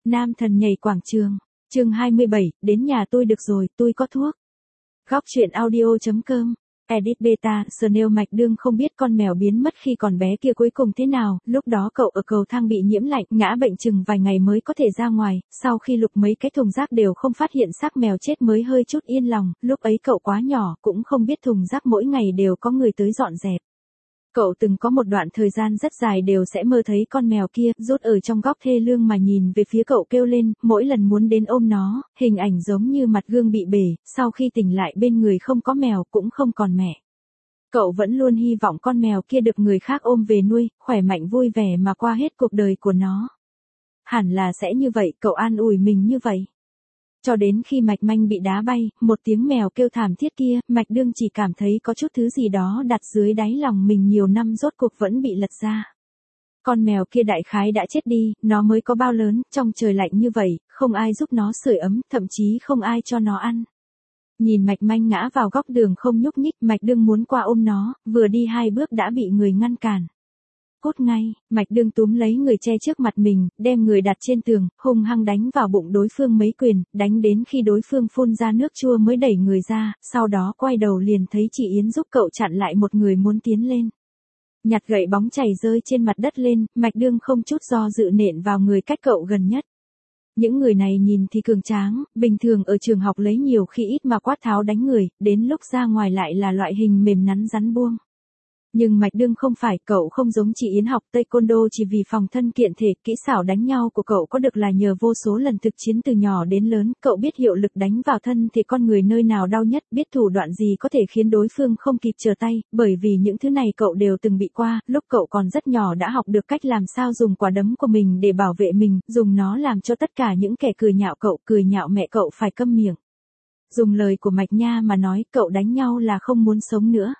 Nam thần nhảy quảng trường. Chương 27, đến nhà tôi được rồi, tôi có thuốc. Góc truyện audio.com. Edit beta, Snail Mạch Đương không biết con mèo biến mất khi còn bé kia cuối cùng thế nào, lúc đó cậu ở cầu thang bị nhiễm lạnh, ngã bệnh chừng vài ngày mới có thể ra ngoài, sau khi lục mấy cái thùng rác đều không phát hiện xác mèo chết mới hơi chút yên lòng, lúc ấy cậu quá nhỏ, cũng không biết thùng rác mỗi ngày đều có người tới dọn dẹp. Cậu từng có một đoạn thời gian rất dài đều sẽ mơ thấy con mèo kia, rút ở trong góc thê lương mà nhìn về phía cậu kêu lên, mỗi lần muốn đến ôm nó, hình ảnh giống như mặt gương bị bể, sau khi tỉnh lại bên người không có mèo cũng không còn mẹ. Cậu vẫn luôn hy vọng con mèo kia được người khác ôm về nuôi, khỏe mạnh vui vẻ mà qua hết cuộc đời của nó. Hẳn là sẽ như vậy, cậu an ủi mình như vậy. Cho đến khi Mạch Manh bị đá bay, một tiếng mèo kêu thảm thiết kia, Mạch Đương chỉ cảm thấy có chút thứ gì đó đặt dưới đáy lòng mình nhiều năm rốt cuộc vẫn bị lật ra. Con mèo kia đại khái đã chết đi, nó mới có bao lớn, trong trời lạnh như vậy, không ai giúp nó sưởi ấm, thậm chí không ai cho nó ăn. Nhìn Mạch Manh ngã vào góc đường không nhúc nhích, Mạch Đương muốn qua ôm nó, vừa đi 2 bước đã bị người ngăn cản. Cút ngay, Mạch Đương túm lấy người che trước mặt mình, đem người đặt trên tường, hung hăng đánh vào bụng đối phương mấy quyền, đánh đến khi đối phương phun ra nước chua mới đẩy người ra, sau đó quay đầu liền thấy chị Yến giúp cậu chặn lại một người muốn tiến lên. Nhặt gậy bóng chảy rơi trên mặt đất lên, Mạch Đương không chút do dự nện vào người cách cậu gần nhất. Những người này nhìn thì cường tráng, bình thường ở trường học lấy nhiều khi ít mà quát tháo đánh người, đến lúc ra ngoài lại là loại hình mềm nắn rắn buông. Nhưng Mạch Đương không phải, cậu không giống chị Yến học taekwondo chỉ vì phòng thân kiện thể, kỹ xảo đánh nhau của cậu có được là nhờ vô số lần thực chiến từ nhỏ đến lớn, cậu biết hiệu lực đánh vào thân thì con người nơi nào đau nhất, biết thủ đoạn gì có thể khiến đối phương không kịp trở tay, bởi vì những thứ này cậu đều từng bị qua, lúc cậu còn rất nhỏ đã học được cách làm sao dùng quả đấm của mình để bảo vệ mình, dùng nó làm cho tất cả những kẻ cười nhạo cậu, cười nhạo mẹ cậu phải câm miệng. Dùng lời của Mạch Nha mà nói, cậu đánh nhau là không muốn sống nữa.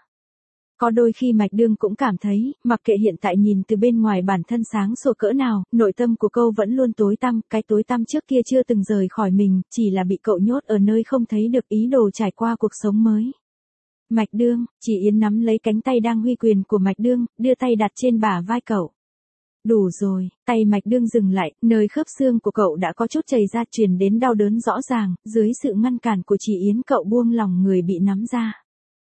Có đôi khi Mạch Đương cũng cảm thấy, mặc kệ hiện tại nhìn từ bên ngoài bản thân sáng sủa cỡ nào, nội tâm của cậu vẫn luôn tối tăm, cái tối tăm trước kia chưa từng rời khỏi mình, chỉ là bị cậu nhốt ở nơi không thấy được ý đồ trải qua cuộc sống mới. Mạch Đương, chị Yến nắm lấy cánh tay đang huy quyền của Mạch Đương, đưa tay đặt trên bả vai cậu. Đủ rồi, tay Mạch Đương dừng lại, nơi khớp xương của cậu đã có chút chảy ra truyền đến đau đớn rõ ràng, dưới sự ngăn cản của chị Yến cậu buông lòng người bị nắm ra.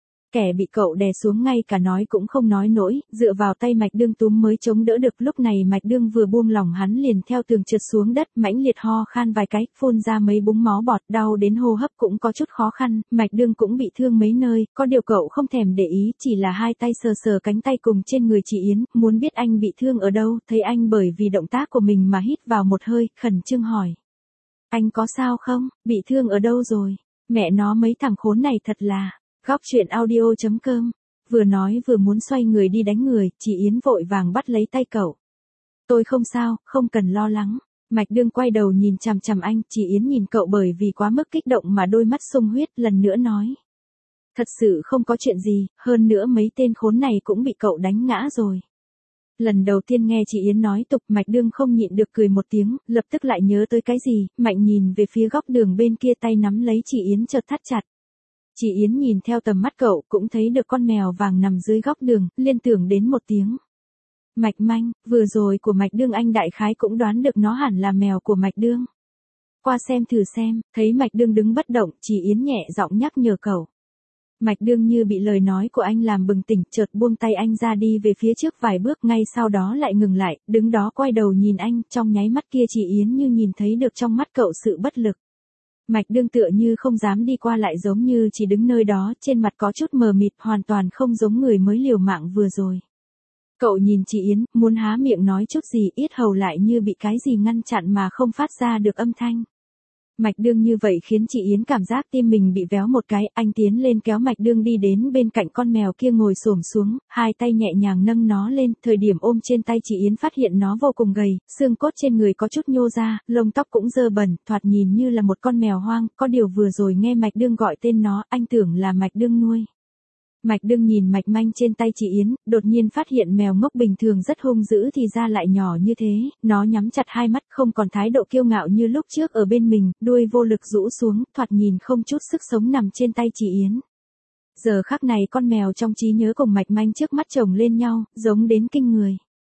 Kẻ bị cậu đè xuống ngay cả nói cũng không nói nổi, dựa vào tay Mạch Đương túm mới chống đỡ được, lúc này Mạch Đương vừa buông lỏng hắn liền theo tường trượt xuống đất, mãnh liệt ho khan vài cái, phun ra mấy búng máu bọt, đau đến hô hấp cũng có chút khó khăn, Mạch Đương cũng bị thương mấy nơi, có điều cậu không thèm để ý, chỉ là hai tay sờ sờ cánh tay cùng trên người chị Yến, muốn biết anh bị thương ở đâu, thấy anh bởi vì động tác của mình mà hít vào một hơi, khẩn trương hỏi. Anh có sao không, bị thương ở đâu rồi? Mẹ nó mấy thằng khốn này thật là... Góc truyện audio.com. Vừa nói vừa muốn xoay người đi đánh người, chị Yến vội vàng bắt lấy tay cậu. Tôi không sao, không cần lo lắng. Mạch Đương quay đầu nhìn chằm chằm anh, chị Yến nhìn cậu bởi vì quá mức kích động mà đôi mắt sung huyết, lần nữa nói. Thật sự không có chuyện gì, hơn nữa mấy tên khốn này cũng bị cậu đánh ngã rồi. Lần đầu tiên nghe chị Yến nói tục, Mạch Đương không nhịn được cười một tiếng, lập tức lại nhớ tới cái gì, mạnh nhìn về phía góc đường bên kia, tay nắm lấy chị Yến chợt thắt chặt. Chị Yến nhìn theo tầm mắt cậu, cũng thấy được con mèo vàng nằm dưới góc đường, liên tưởng đến một tiếng. Mạch Manh, vừa rồi của Mạch Đương anh đại khái cũng đoán được nó hẳn là mèo của Mạch Đương. Qua xem thử xem, thấy Mạch Đương đứng bất động, chị Yến nhẹ giọng nhắc nhở cậu. Mạch Đương như bị lời nói của anh làm bừng tỉnh, chợt buông tay anh ra đi về phía trước vài bước, ngay sau đó lại ngừng lại, đứng đó quay đầu nhìn anh, trong nháy mắt kia chị Yến như nhìn thấy được trong mắt cậu sự bất lực. Mạch Đương tựa như không dám đi qua lại, giống như chỉ đứng nơi đó, trên mặt có chút mờ mịt, hoàn toàn không giống người mới liều mạng vừa rồi. Cậu nhìn chị Yến, muốn há miệng nói chút gì, yết hầu lại như bị cái gì ngăn chặn mà không phát ra được âm thanh. Mạch Đương như vậy khiến chị Yến cảm giác tim mình bị véo một cái, anh tiến lên kéo Mạch Đương đi đến bên cạnh con mèo kia ngồi xổm xuống, hai tay nhẹ nhàng nâng nó lên, thời điểm ôm trên tay chị Yến phát hiện nó vô cùng gầy, xương cốt trên người có chút nhô ra, lông tóc cũng dơ bẩn, thoạt nhìn như là một con mèo hoang, có điều vừa rồi nghe Mạch Đương gọi tên nó, anh tưởng là Mạch Đương nuôi. Mạch Đương nhìn Mạch Manh trên tay chị Yến, đột nhiên phát hiện mèo ngốc bình thường rất hung dữ thì ra lại nhỏ như thế, nó nhắm chặt hai mắt không còn thái độ kiêu ngạo như lúc trước ở bên mình, đuôi vô lực rũ xuống, thoạt nhìn không chút sức sống nằm trên tay chị Yến. Giờ khắc này con mèo trong trí nhớ cùng Mạch Manh trước mắt chồng lên nhau, giống đến kinh người.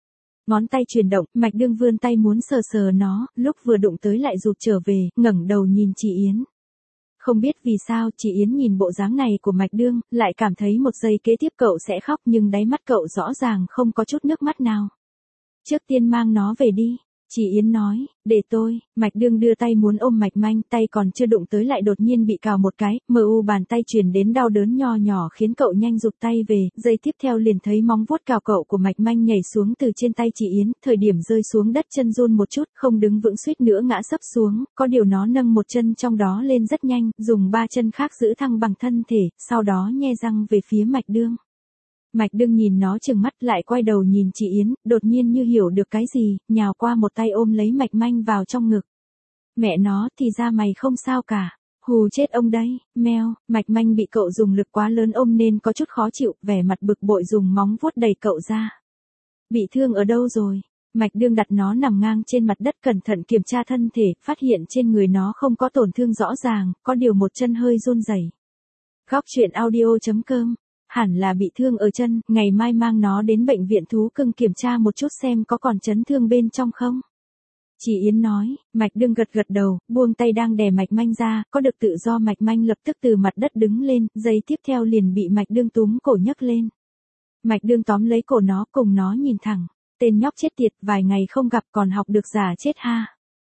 Ngón tay chuyển động, Mạch Đương vươn tay muốn sờ sờ nó, lúc vừa đụng tới lại rụt trở về, ngẩng đầu nhìn chị Yến. Không biết vì sao, chị Yến nhìn bộ dáng này của Mạch Đương, lại cảm thấy một giây kế tiếp cậu sẽ khóc nhưng đáy mắt cậu rõ ràng không có chút nước mắt nào. Trước tiên mang nó về đi. Chị Yến nói, để tôi. Mạch Đương đưa tay muốn ôm Mạch Manh, tay còn chưa đụng tới lại đột nhiên bị cào một cái, bàn tay truyền đến đau đớn nho nhỏ khiến cậu nhanh rụt tay về, giây tiếp theo liền thấy móng vuốt cào cậu của Mạch Manh nhảy xuống từ trên tay chị Yến, thời điểm rơi xuống đất chân run một chút, không đứng vững suýt nữa ngã sấp xuống, có điều nó nâng một chân trong đó lên rất nhanh, dùng 3 chân khác giữ thăng bằng thân thể, sau đó nhe răng về phía Mạch Đương. Mạch Đương nhìn nó chừng mắt lại quay đầu nhìn chị Yến, đột nhiên như hiểu được cái gì, nhào qua một tay ôm lấy Mạch Manh vào trong ngực. Mẹ nó, thì ra mày không sao cả. Hù chết ông đấy, meo. Mạch Manh bị cậu dùng lực quá lớn ôm nên có chút khó chịu, vẻ mặt bực bội dùng móng vuốt đẩy cậu ra. Bị thương ở đâu rồi? Mạch Đương đặt nó nằm ngang trên mặt đất cẩn thận kiểm tra thân thể, phát hiện trên người nó không có tổn thương rõ ràng, có điều một chân hơi run rẩy. Góc truyện audio.com. Hẳn là bị thương ở chân, ngày mai mang nó đến bệnh viện thú cưng kiểm tra một chút xem có còn chấn thương bên trong không. Chị Yến nói, Mạch Đương gật gật đầu, buông tay đang đè Mạch Manh ra, có được tự do Mạch Manh lập tức từ mặt đất đứng lên, giây tiếp theo liền bị Mạch Đương túm cổ nhấc lên. Mạch Đương tóm lấy cổ nó cùng nó nhìn thẳng, tên nhóc chết tiệt, vài ngày không gặp còn học được giả chết ha.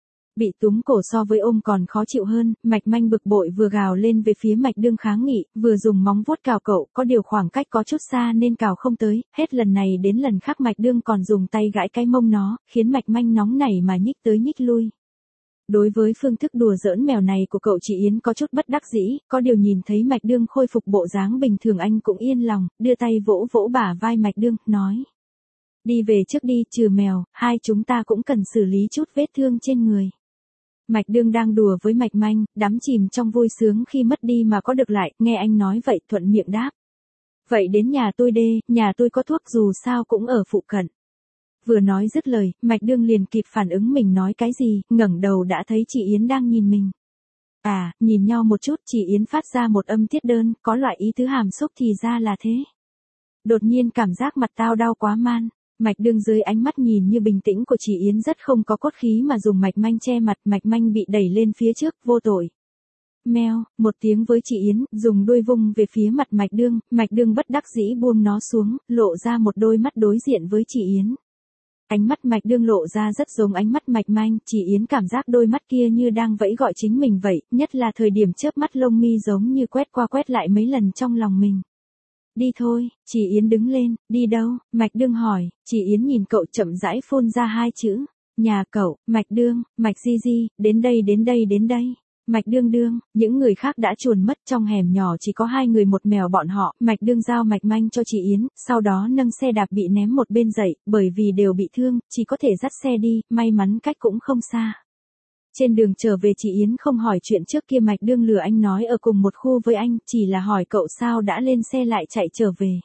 Bị túm cổ so với ôm còn khó chịu hơn, Mạch Manh bực bội vừa gào lên về phía Mạch Đương kháng nghị, vừa dùng móng vuốt cào cậu, có điều khoảng cách có chút xa nên cào không tới, hết lần này đến lần khác Mạch Đương còn dùng tay gãi cái mông nó, khiến Mạch Manh nóng nảy mà nhích tới nhích lui. Đối với phương thức đùa giỡn mèo này của cậu chị Yến có chút bất đắc dĩ, có điều nhìn thấy Mạch Đương khôi phục bộ dáng bình thường anh cũng yên lòng, đưa tay vỗ vỗ bả vai Mạch Đương, nói. Đi về trước đi, trừ mèo, hai chúng ta cũng cần xử lý chút vết thương trên người. Mạch Đương đang đùa với Mạch Manh, đắm chìm trong vui sướng khi mất đi mà có được lại, nghe anh nói vậy thuận miệng đáp. Vậy đến nhà tôi đi, nhà tôi có thuốc dù sao cũng ở phụ cận. Vừa nói dứt lời, Mạch Đương liền kịp phản ứng mình nói cái gì, ngẩng đầu đã thấy chị Yến đang nhìn mình. À, nhìn nhau một chút, chị Yến phát ra một âm tiết đơn, có loại ý tứ hàm xúc thì ra là thế. Đột nhiên cảm giác mặt tao đau quá man. Mạch Đương dưới ánh mắt nhìn như bình tĩnh của chị Yến rất không có cốt khí mà dùng Mạch Manh che mặt, Mạch Manh bị đẩy lên phía trước, vô tội. Meo, một tiếng với chị Yến, dùng đuôi vung về phía mặt Mạch Đương bất đắc dĩ buông nó xuống, lộ ra một đôi mắt đối diện với chị Yến. Ánh mắt Mạch Đương lộ ra rất giống ánh mắt Mạch Manh, chị Yến cảm giác đôi mắt kia như đang vẫy gọi chính mình vậy, nhất là thời điểm chớp mắt lông mi giống như quét qua quét lại mấy lần trong lòng mình. Đi thôi, chị Yến đứng lên, đi đâu? Mạch Đương hỏi, chị Yến nhìn cậu chậm rãi phun ra hai chữ, nhà cậu, Mạch Đương, Mạch Di, đến đây. Mạch Đương, những người khác đã chuồn mất trong hẻm nhỏ chỉ có 2 người một mèo bọn họ, Mạch Đương giao Mạch Manh cho chị Yến, sau đó nâng xe đạp bị ném một bên dậy, bởi vì đều bị thương, chỉ có thể dắt xe đi, may mắn cách cũng không xa. Trên đường trở về chị Yến không hỏi chuyện trước kia Mạch Đương lừa anh nói ở cùng một khu với anh, chỉ là hỏi cậu sao đã lên xe lại chạy trở về.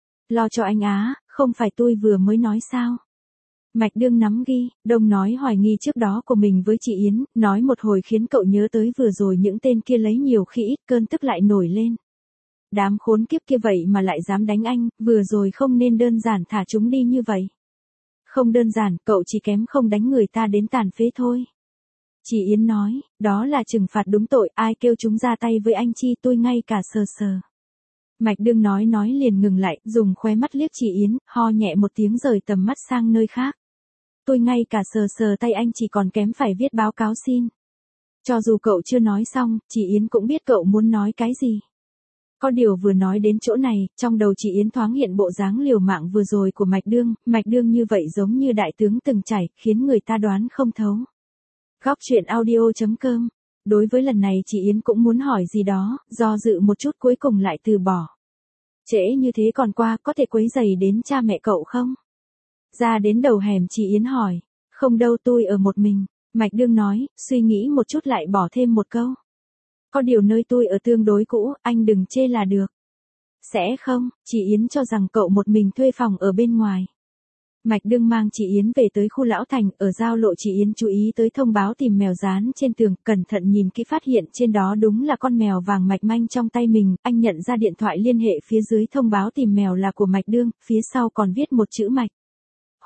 Lo cho anh á, không phải tôi vừa mới nói sao. Mạch Đương nắm ghi, Đông nói hoài nghi trước đó của mình với chị Yến, nói một hồi khiến cậu nhớ tới vừa rồi những tên kia lấy nhiều khi ít cơn tức lại nổi lên. Đám khốn kiếp kia vậy mà lại dám đánh anh, vừa rồi không nên đơn giản thả chúng đi như vậy. Không đơn giản, cậu chỉ kém không đánh người ta đến tàn phế thôi. Chị Yến nói, đó là trừng phạt đúng tội, ai kêu chúng ra tay với anh chi tôi ngay cả sờ. Mạch Đương nói liền ngừng lại, dùng khóe mắt liếc chị Yến, ho nhẹ một tiếng rời tầm mắt sang nơi khác. Tôi ngay cả sờ tay anh chỉ còn kém phải viết báo cáo xin. Cho dù cậu chưa nói xong, chị Yến cũng biết cậu muốn nói cái gì. Có điều vừa nói đến chỗ này, trong đầu chị Yến thoáng hiện bộ dáng liều mạng vừa rồi của Mạch Đương như vậy giống như đại tướng từng trải, khiến người ta đoán không thấu. Góc truyện audio.com. Đối với lần này chị Yến cũng muốn hỏi gì đó, do dự một chút cuối cùng lại từ bỏ. Trễ như thế còn qua, có thể quấy rầy đến cha mẹ cậu không? Ra đến đầu hẻm chị Yến hỏi. Không đâu, tôi ở một mình. Mạch Đương nói, suy nghĩ một chút lại bỏ thêm một câu. Có điều nơi tôi ở tương đối cũ, anh đừng chê là được. Sẽ không, chị Yến cho rằng cậu một mình thuê phòng ở bên ngoài. Mạch Đương mang chị Yến về tới khu Lão Thành, ở giao lộ chị Yến chú ý tới thông báo tìm mèo dán trên tường, cẩn thận nhìn kỹ phát hiện trên đó đúng là con mèo vàng Mạch Manh trong tay mình, anh nhận ra điện thoại liên hệ phía dưới thông báo tìm mèo là của Mạch Đương, phía sau còn viết một chữ Mạch.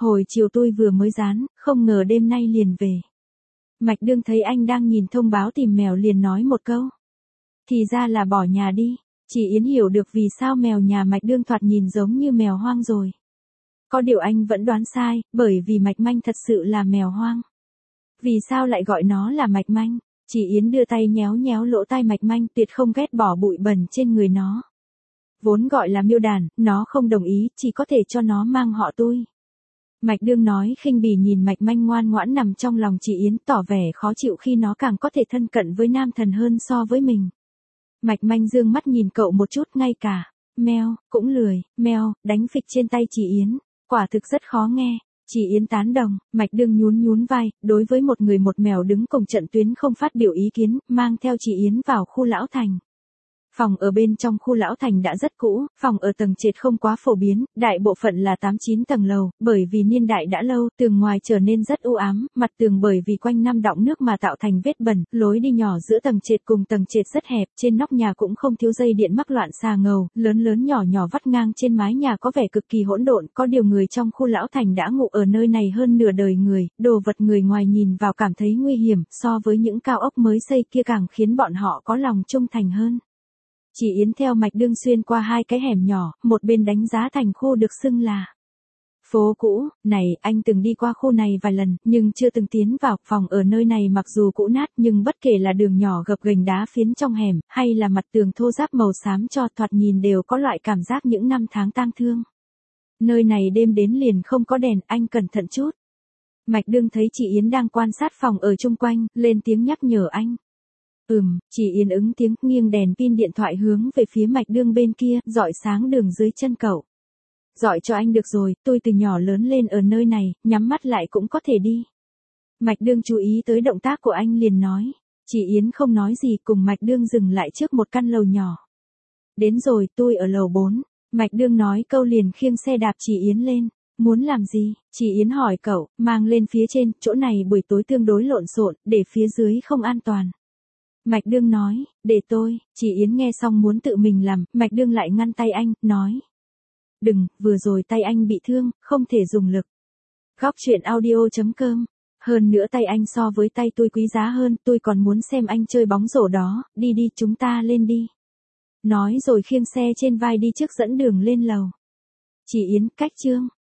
Hồi chiều tôi vừa mới dán, không ngờ đêm nay liền về. Mạch Đương thấy anh đang nhìn thông báo tìm mèo liền nói một câu. Thì ra là bỏ nhà đi. Chị Yến hiểu được vì sao mèo nhà Mạch Đương thoạt nhìn giống như mèo hoang rồi. Có điều anh vẫn đoán sai, bởi vì Mạch Manh thật sự là mèo hoang. Vì sao lại gọi nó là Mạch Manh? Chị Yến đưa tay nhéo nhéo lỗ tai Mạch Manh, tuyệt không ghét bỏ bụi bẩn trên người nó. Vốn gọi là Miêu Đàn, nó không đồng ý, chỉ có thể cho nó mang họ tôi. Mạch Đương nói khinh bỉ nhìn Mạch Manh ngoan ngoãn nằm trong lòng chị Yến, tỏ vẻ khó chịu khi nó càng có thể thân cận với nam thần hơn so với mình. Mạch Manh dương mắt nhìn cậu một chút, ngay cả meo cũng lười, meo, đánh phịch trên tay chị Yến, quả thực rất khó nghe. Chị Yến tán đồng, Mạch Đương nhún nhún vai, đối với một người một mèo đứng cùng trận tuyến không phát biểu ý kiến, mang theo chị Yến vào khu Lão Thành. Phòng ở bên trong khu Lão Thành đã rất cũ, phòng ở tầng trệt không quá phổ biến, đại bộ phận là 8-9 tầng lầu, bởi vì niên đại đã lâu, tường ngoài trở nên rất u ám, mặt tường bởi vì quanh năm đọng nước mà tạo thành vết bẩn, lối đi nhỏ giữa tầng trệt cùng tầng trệt rất hẹp, trên nóc nhà cũng không thiếu dây điện mắc loạn xà ngầu, lớn lớn nhỏ nhỏ vắt ngang trên mái nhà có vẻ cực kỳ hỗn độn, có điều người trong khu Lão Thành đã ngụ ở nơi này hơn nửa đời người, đồ vật người ngoài nhìn vào cảm thấy nguy hiểm, so với những cao ốc mới xây kia càng khiến bọn họ có lòng trung thành hơn. Chị Yến theo Mạch Đương xuyên qua hai cái hẻm nhỏ, một bên đánh giá thành khu được xưng là phố cũ. Này, anh từng đi qua khu này vài lần, nhưng chưa từng tiến vào. Phòng ở nơi này mặc dù cũ nát nhưng bất kể là đường nhỏ gập ghềnh đá phiến trong hẻm, hay là mặt tường thô ráp màu xám cho thoạt nhìn đều có loại cảm giác những năm tháng tang thương. Nơi này đêm đến liền không có đèn, anh cẩn thận chút. Mạch Đương thấy chị Yến đang quan sát phòng ở chung quanh, lên tiếng nhắc nhở anh. Chị Yến ứng tiếng, nghiêng đèn pin điện thoại hướng về phía Mạch Đương bên kia, rọi sáng đường dưới chân cậu. Rọi cho anh được rồi, tôi từ nhỏ lớn lên ở nơi này, nhắm mắt lại cũng có thể đi. Mạch Đương chú ý tới động tác của anh liền nói. Chị Yến không nói gì, cùng Mạch Đương dừng lại trước một căn lầu nhỏ. Đến rồi, tôi ở lầu 4. Mạch Đương nói câu liền khiêng xe đạp chị Yến lên. Muốn làm gì? Chị Yến hỏi cậu, mang lên phía trên, chỗ này buổi tối tương đối lộn xộn, để phía dưới không an toàn. Mạch Đương nói, để tôi. Chị Yến nghe xong muốn tự mình làm, Mạch Đương lại ngăn tay anh, nói. Đừng, vừa rồi tay anh bị thương, không thể dùng lực. Góc truyện audio.com. Hơn nữa tay anh so với tay tôi quý giá hơn, tôi còn muốn xem anh chơi bóng rổ đó, đi đi chúng ta lên đi. Nói rồi khiêng xe trên vai đi trước dẫn đường lên lầu. Chị Yến, cách chương.